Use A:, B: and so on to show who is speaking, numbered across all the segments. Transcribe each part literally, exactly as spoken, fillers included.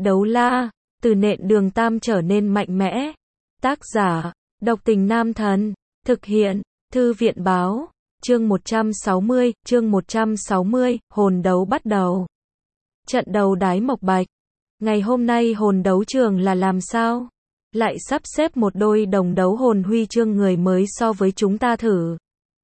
A: Đấu la, từ nện Đường Tam trở nên mạnh mẽ. Tác giả, Độc Tình Nam Thần. Thực hiện, Thư viện báo. Chương một trăm sáu mươi, chương một trăm sáu mươi, hồn đấu bắt đầu. Trận đầu Đái Mộc Bạch. Ngày hôm nay hồn đấu trường là làm sao? Lại sắp xếp một đôi đồng đấu hồn huy chương người mới so với chúng ta thử.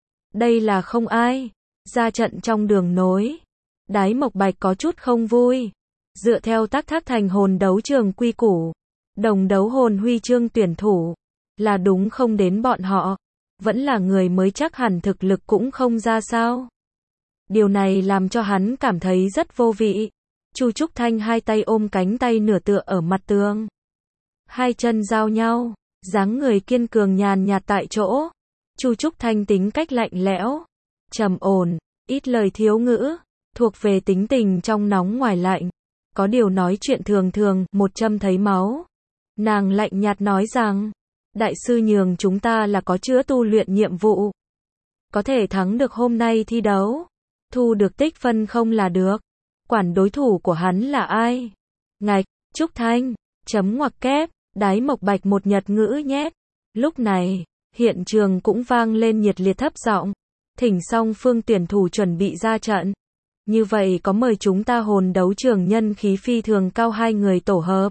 A: Đây là không ai. Ra trận trong đường nối. Đái Mộc Bạch có chút không vui. Dựa theo tác thác thành hồn đấu trường quy củ, đồng đấu hồn huy chương tuyển thủ là đúng không đến bọn họ, vẫn là người mới chắc hẳn thực lực cũng không ra sao. Điều này làm cho hắn cảm thấy rất vô vị. Chu Trúc Thanh hai tay ôm cánh tay nửa tựa ở mặt tường, hai chân giao nhau, dáng người kiên cường nhàn nhạt tại chỗ. Chu Trúc Thanh tính cách lạnh lẽo, trầm ổn, ít lời thiếu ngữ, thuộc về tính tình trong nóng ngoài lạnh. Có điều nói chuyện thường thường, một châm thấy máu. Nàng lạnh nhạt nói rằng, đại sư nhường chúng ta là có chữa tu luyện nhiệm vụ. Có thể thắng được hôm nay thi đấu, thu được tích phân không là được. Quản đối thủ của hắn là ai? Ngạch, Trúc Thanh, chấm ngoặc kép, Đái Mộc Bạch một nhật ngữ nhét. Lúc này, hiện trường cũng vang lên nhiệt liệt thấp giọng. Thỉnh song phương tuyển thủ chuẩn bị ra trận. Như vậy có mời chúng ta hồn đấu trường nhân khí phi thường cao hai người tổ hợp.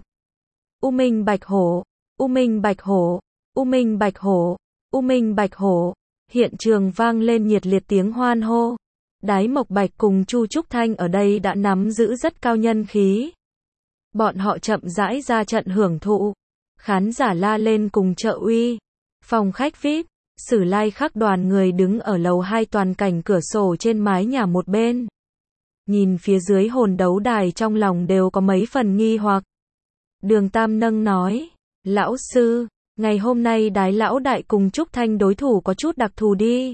A: U Minh Bạch Hổ, U Minh Bạch Hổ, U Minh Bạch Hổ, U Minh Bạch Hổ. Hiện trường vang lên nhiệt liệt tiếng hoan hô. Đái Mộc Bạch cùng Chu Trúc Thanh ở đây đã nắm giữ rất cao nhân khí. Bọn họ chậm rãi ra trận hưởng thụ. Khán giả la lên cùng trợ uy. Phòng khách vi ai pi, Sử Lai Khắc đoàn người đứng ở lầu hai toàn cảnh cửa sổ trên mái nhà một bên. Nhìn phía dưới hồn đấu đài trong lòng đều có mấy phần nghi hoặc. Đường Tam nâng nói, lão sư, ngày hôm nay Đái lão đại cùng Trúc Thanh đối thủ có chút đặc thù đi.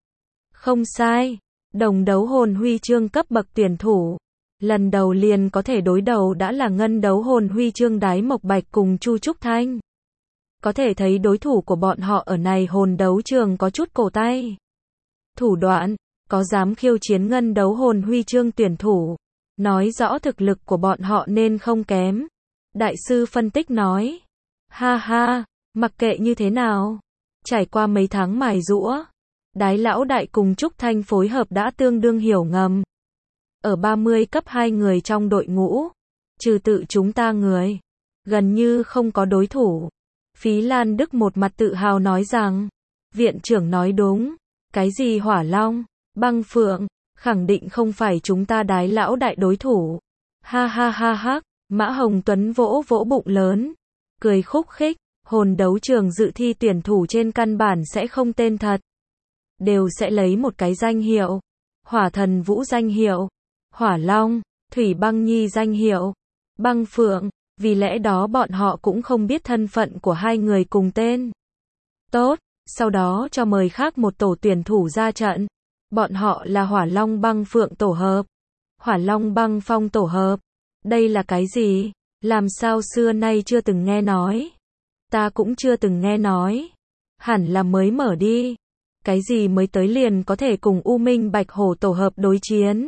A: Không sai, đồng đấu hồn huy chương cấp bậc tuyển thủ. Lần đầu liền có thể đối đầu đã là ngân đấu hồn huy chương Đái Mộc Bạch cùng Chu Trúc Thanh. Có thể thấy đối thủ của bọn họ ở này hồn đấu trường có chút cổ tay. Thủ đoạn. Có dám khiêu chiến ngân đấu hồn huy chương tuyển thủ, nói rõ thực lực của bọn họ nên không kém. Đại sư phân tích nói, ha ha, mặc kệ như thế nào, trải qua mấy tháng mài giũa, Đái lão đại cùng Trúc Thanh phối hợp đã tương đương hiểu ngầm. Ở ba mươi cấp hai người trong đội ngũ, trừ tự chúng ta người, gần như không có đối thủ. Phí Lan Đức một mặt tự hào nói rằng, viện trưởng nói đúng, cái gì Hỏa Long, Băng Phượng, khẳng định không phải chúng ta Đái lão đại đối thủ. Ha ha ha ha, Mã Hồng Tuấn vỗ vỗ bụng lớn, cười khúc khích, hồn đấu trường dự thi tuyển thủ trên căn bản sẽ không tên thật. Đều sẽ lấy một cái danh hiệu. Hỏa Thần Vũ danh hiệu, Hỏa Long, Thủy Băng Nhi danh hiệu, Băng Phượng, vì lẽ đó bọn họ cũng không biết thân phận của hai người cùng tên. Tốt, sau đó cho mời khác một tổ tuyển thủ ra trận. Bọn họ là Hỏa Long Băng Phượng tổ hợp, Hỏa Long Băng Phong tổ hợp. Đây là cái gì? Làm sao xưa nay chưa từng nghe nói? Ta cũng chưa từng nghe nói. Hẳn là mới mở đi. Cái gì mới tới liền có thể cùng U Minh Bạch Hổ tổ hợp đối chiến?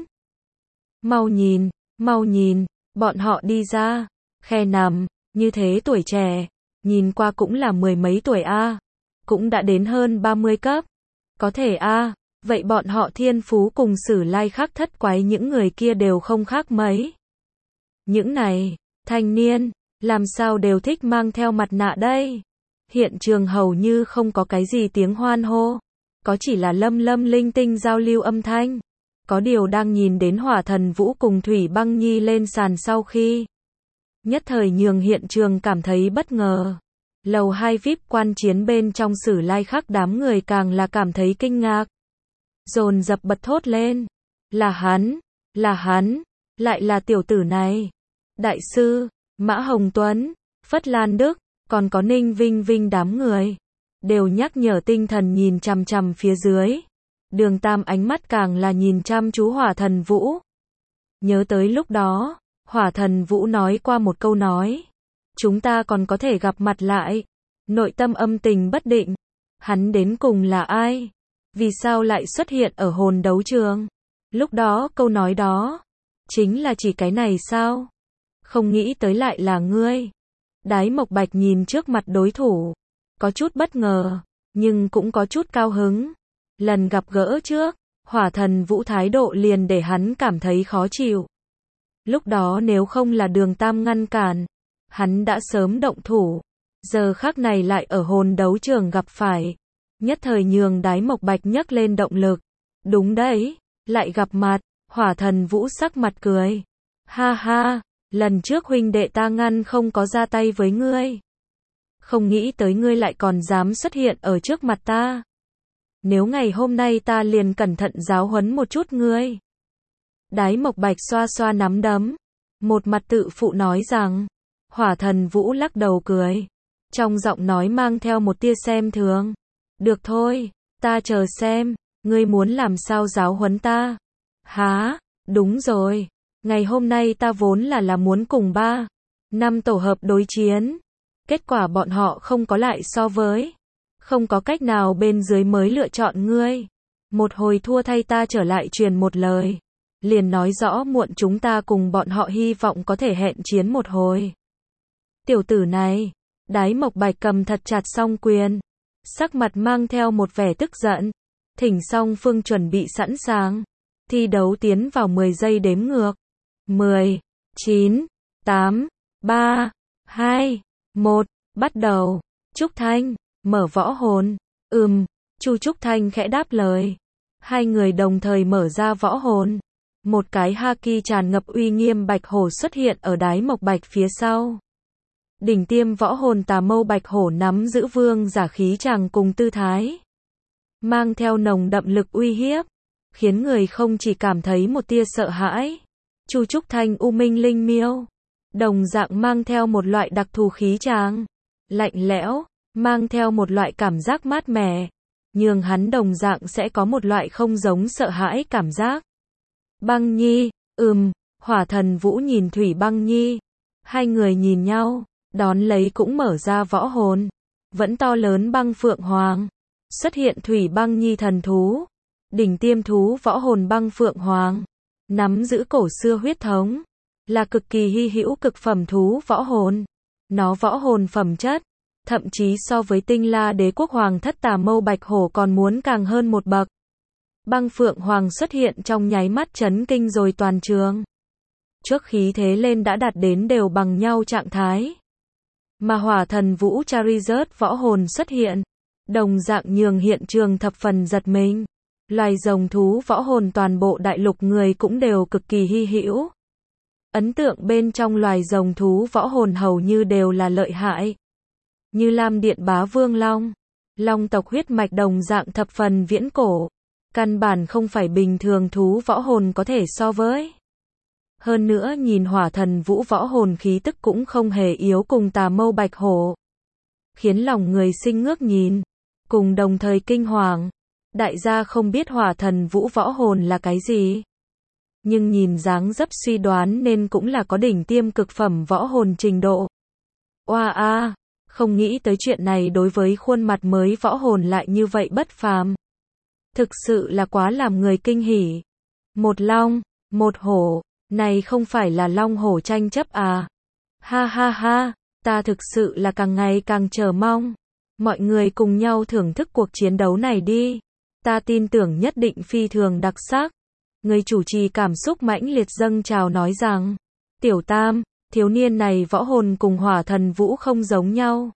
A: Mau nhìn, mau nhìn, bọn họ đi ra. Khe nằm, như thế tuổi trẻ, nhìn qua cũng là mười mấy tuổi a, cũng đã đến hơn ba mươi cấp. Có thể a. Vậy bọn họ thiên phú cùng Sử Lai Khắc thất quái những người kia đều không khác mấy. Những này, thanh niên, làm sao đều thích mang theo mặt nạ đây? Hiện trường hầu như không có cái gì tiếng hoan hô, có chỉ là lâm lâm linh tinh giao lưu âm thanh. Có điều đang nhìn đến Hỏa Thần Vũ cùng Thủy Băng Nhi lên sàn sau khi, nhất thời nhường hiện trường cảm thấy bất ngờ. Lầu hai vi ai pi quan chiến bên trong Sử Lai Khắc đám người càng là cảm thấy kinh ngạc. Dồn dập bật thốt lên, là hắn, là hắn, lại là tiểu tử này. Đại sư, Mã Hồng Tuấn, Phất Lan Đức, còn có Ninh Vinh Vinh đám người, đều nhắc nhở tinh thần nhìn chằm chằm phía dưới. Đường Tam ánh mắt càng là nhìn chăm chú Hỏa Thần Vũ. Nhớ tới lúc đó, Hỏa Thần Vũ nói qua một câu nói, chúng ta còn có thể gặp mặt lại. Nội tâm âm tình bất định, hắn đến cùng là ai? Vì sao lại xuất hiện ở hồn đấu trường? Lúc đó câu nói đó, chính là chỉ cái này sao? Không nghĩ tới lại là ngươi. Đái Mộc Bạch nhìn trước mặt đối thủ, có chút bất ngờ, nhưng cũng có chút cao hứng. Lần gặp gỡ trước, Hỏa Thần Vũ thái độ liền để hắn cảm thấy khó chịu. Lúc đó nếu không là Đường Tam ngăn cản, hắn đã sớm động thủ. Giờ khắc này lại ở hồn đấu trường gặp phải, nhất thời nhường Đái Mộc Bạch nhấc lên động lực. Đúng đấy, lại gặp mặt. Hỏa Thần Vũ sắc mặt cười. Ha ha, lần trước huynh đệ ta ngăn không có ra tay với ngươi. Không nghĩ tới ngươi lại còn dám xuất hiện ở trước mặt ta. Nếu ngày hôm nay ta liền cẩn thận giáo huấn một chút ngươi. Đái Mộc Bạch xoa xoa nắm đấm, một mặt tự phụ nói rằng. Hỏa Thần Vũ lắc đầu cười, trong giọng nói mang theo một tia xem thường. Được thôi, ta chờ xem, ngươi muốn làm sao giáo huấn ta. Hả, đúng rồi, ngày hôm nay ta vốn là là muốn cùng ba, năm tổ hợp đối chiến. Kết quả bọn họ không có lại so với. Không có cách nào bên dưới mới lựa chọn ngươi. Một hồi thua thay ta trở lại truyền một lời. Liền nói rõ muộn chúng ta cùng bọn họ hy vọng có thể hẹn chiến một hồi. Tiểu tử này, Đái Mộc Bạch cầm thật chặt song quyền. Sắc mặt mang theo một vẻ tức giận. Thỉnh song phương chuẩn bị sẵn sàng. Thi đấu tiến vào mười giây đếm ngược. mười, chín, tám, ba, hai, một, bắt đầu. Trúc Thanh, mở võ hồn. Ừm, Chu Trúc Thanh khẽ đáp lời. Hai người đồng thời mở ra võ hồn. Một cái haki tràn ngập uy nghiêm bạch hổ xuất hiện ở Đái Mộc Bạch phía sau. Đỉnh tiêm võ hồn tà mâu bạch hổ nắm giữ vương giả khí chàng cùng tư thái. Mang theo nồng đậm lực uy hiếp. Khiến người không chỉ cảm thấy một tia sợ hãi. Chu Trúc Thanh u minh linh miêu. Đồng dạng mang theo một loại đặc thù khí chàng. Lạnh lẽo, mang theo một loại cảm giác mát mẻ. Nhưng hắn đồng dạng sẽ có một loại không giống sợ hãi cảm giác. Băng Nhi, ừm, Hỏa Thần Vũ nhìn Thủy Băng Nhi. Hai người nhìn nhau, đón lấy cũng mở ra võ hồn. Vẫn to lớn băng phượng hoàng. Xuất hiện Thủy Băng Nhi thần thú. Đỉnh tiêm thú võ hồn băng phượng hoàng. Nắm giữ cổ xưa huyết thống. Là cực kỳ hy hữu cực phẩm thú võ hồn. Nó võ hồn phẩm chất, thậm chí so với Tinh La Đế Quốc Hoàng thất tà mâu bạch hổ còn muốn càng hơn một bậc. Băng phượng hoàng xuất hiện trong nháy mắt chấn kinh rồi toàn trường. Trước khí thế lên đã đạt đến đều bằng nhau trạng thái. Mà Hỏa Thần Vũ Charizard võ hồn xuất hiện, đồng dạng nhường hiện trường thập phần giật mình. Loài rồng thú võ hồn toàn bộ đại lục người cũng đều cực kỳ hy hữu. Ấn tượng bên trong loài rồng thú võ hồn hầu như đều là lợi hại. Như Lam Điện Bá Vương Long, Long tộc huyết mạch đồng dạng thập phần viễn cổ. Căn bản không phải bình thường thú võ hồn có thể so với. Hơn nữa nhìn Hỏa Thần Vũ võ hồn khí tức cũng không hề yếu cùng tà mâu bạch hổ. Khiến lòng người sinh ngước nhìn, cùng đồng thời kinh hoàng. Đại gia không biết Hỏa Thần Vũ võ hồn là cái gì. Nhưng nhìn dáng dấp suy đoán nên cũng là có đỉnh tiêm cực phẩm võ hồn trình độ. Oa a, không nghĩ tới chuyện này đối với khuôn mặt mới võ hồn lại như vậy bất phàm. Thực sự là quá làm người kinh hỉ. Một long, một hổ, này không phải là long hổ tranh chấp à? Ha ha ha, ta thực sự là càng ngày càng chờ mong. Mọi người cùng nhau thưởng thức cuộc chiến đấu này đi. Ta tin tưởng nhất định phi thường đặc sắc. Người chủ trì cảm xúc mãnh liệt dâng trào nói rằng, Tiểu Tam, thiếu niên này võ hồn cùng Hỏa Thần Vũ không giống nhau.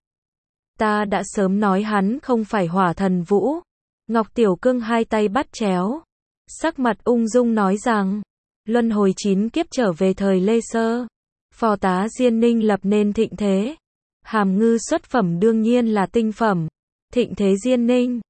A: Ta đã sớm nói hắn không phải Hỏa Thần Vũ. Ngọc Tiểu Cương hai tay bắt chéo. Sắc mặt ung dung nói rằng, luân hồi chín kiếp trở về thời Lê Sơ. Phò tá Diên Ninh lập nên thịnh thế. Hàm ngư xuất phẩm đương nhiên là tinh phẩm. Thịnh thế Diên Ninh.